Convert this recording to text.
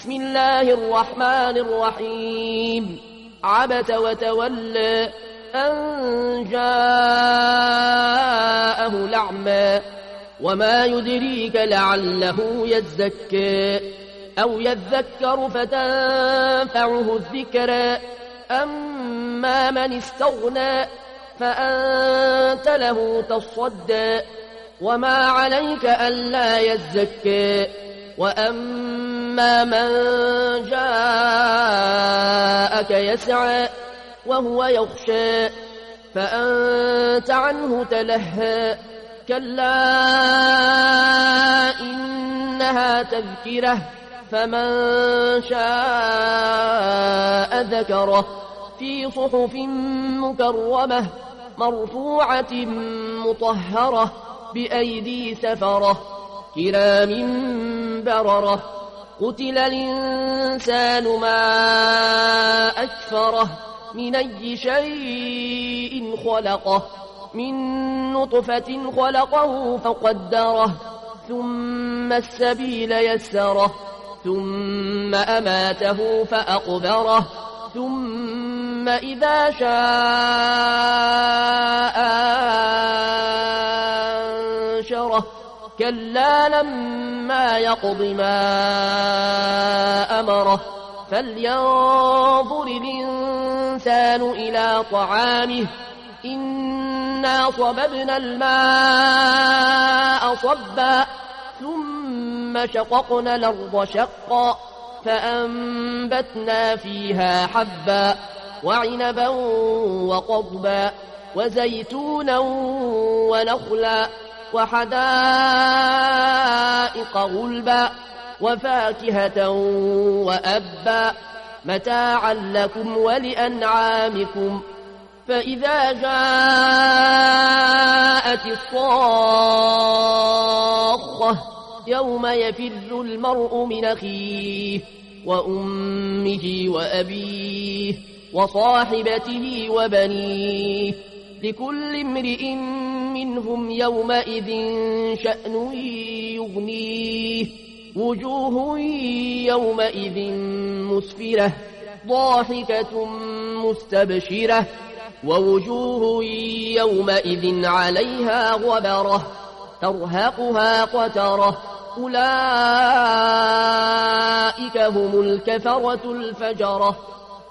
بسم الله الرحمن الرحيم عبس وتولى أن جاءه الأعمى وما يدريك لعله يزكى أو يذكر فتنفعه الذكرى أما من استغنى فأنت له تصدى وما عليك ألا يزكى وأما من جاءك يسعى وهو يخشى فأنت عنه تلهى كلا إنها تذكرة فمن شاء ذكره في صحف مكرمة مرفوعة مطهرة بأيدي سفرة كرام بررة قتل الإنسان ما أكفره من أي شيء خلقه من نطفة خلقه فقدره ثم السبيل يسره ثم أماته فأقبره ثم إذا شاء أنشره كلا لما يقض ما أمره فلينظر الإنسان إلى طعامه إنا صببنا الماء صبا ثم شققنا الأرض شقا فأنبتنا فيها حبا وعنبا وقضبا وزيتونا ونخلا وحدائق غلبا وفاكهة وأبا متاعا لكم ولأنعامكم فإذا جاءت الصاخة يوم يفر المرء من أخيه وأمه وأبيه وصاحبته وبنيه لكل امرئ منهم يومئذ شأن يغنيه وجوه يومئذ مسفرة ضاحكة مستبشرة ووجوه يومئذ عليها غبرة ترهقها قترة أولئك هم الكفرة الفجرة